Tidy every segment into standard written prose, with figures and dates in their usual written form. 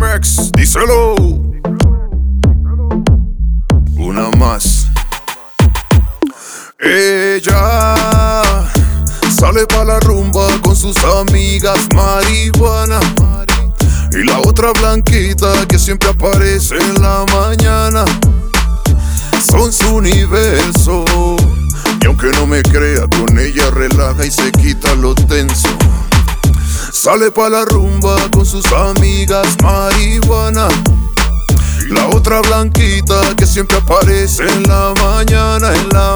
Rex, díselo. Una más. Ella sale pa' la rumba con sus amigas marihuana. Y la otra blanquita que siempre aparece en la mañana. Son su universo. Y aunque no me crea, con ella relaja y se quita lo tenso. Sale pa' la rumba con sus amigas marihuana. La otra blanquita que siempre aparece en la mañana,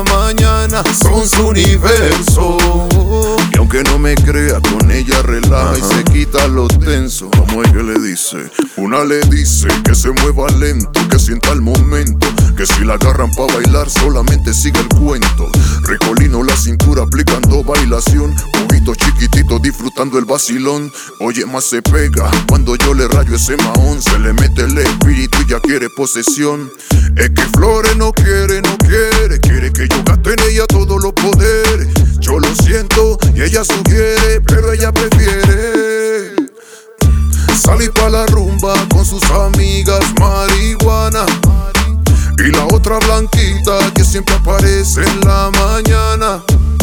son su universo. Y aunque no me crea, con ella relaja y se quita lo tenso. Como ella le dice, una le dice que se mueva lento, que sienta el momento, que si la agarran pa' bailar solamente sigue el cuento. Ricolino la cintura aplicando bailación, ojitos chiquititos disfrutando el vacilón. Oye, más se pega cuando yo le rayo ese mahón. Se le mete el espíritu y ya quiere posesión. Es que Flores no quiere que yo gaste en ella todos los poderes. Yo lo siento y ella sugiere, pero ella prefiere salir pa' la rumba con sus amigas marihuana. Y la otra blanquita que siempre aparece en la mañana.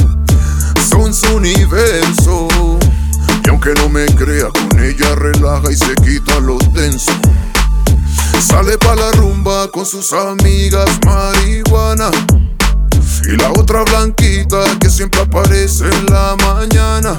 Son su universo. Y aunque no me crea, con ella relaja y se quita lo tenso. Sale pa' la rumba con sus amigas marihuana. Y la otra blanquita que siempre aparece en la mañana.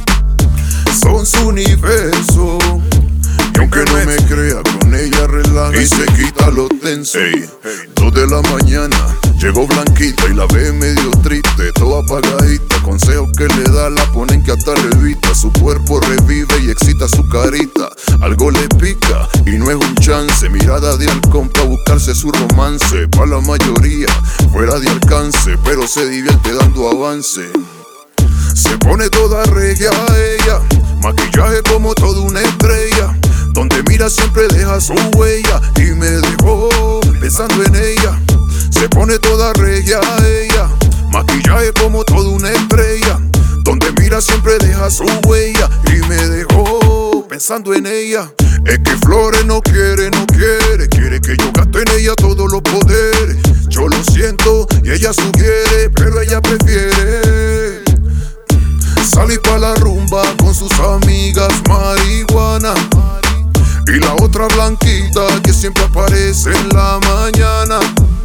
Son su universo. Y aunque no me crea, con ella relaja y se quita lo tenso. 2 de la mañana, llegó blanquita y la ve medio triste, toda apagadita. Consejos que le da la ponen que hasta revista. Su cuerpo revive y excita su carita. Algo le pica y no es un chance. Mirada de halcón pa' buscarse su romance. Pa' la mayoría fuera de alcance, pero se divierte dando avance. Se pone toda regia ella, maquillaje como toda una estrella. Donde mira siempre deja su huella y me dejó pensando en ella. Se pone toda regia ella, maquillaje como toda una estrella. Donde mira siempre deja su huella y me dejó pensando en ella. Es que Flores no quiere que yo gaste en ella todos los poderes. Yo lo siento y ella sugiere, pero ella prefiere salir pa' la rumba con sus amigas marihuana. Y la otra blanquita que siempre aparece en la mañana.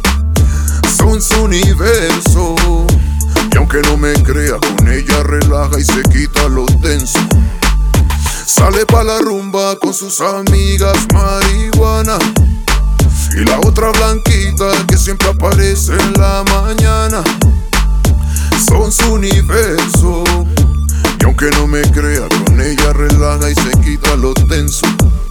Son su universo. Y aunque no me crea, con ella relaja y se quita lo tenso. Sale pa' la rumba con sus amigas marihuana. Y la otra blanquita que siempre aparece en la mañana. Son su universo. Y aunque no me crea, con ella relaja y se quita lo tenso.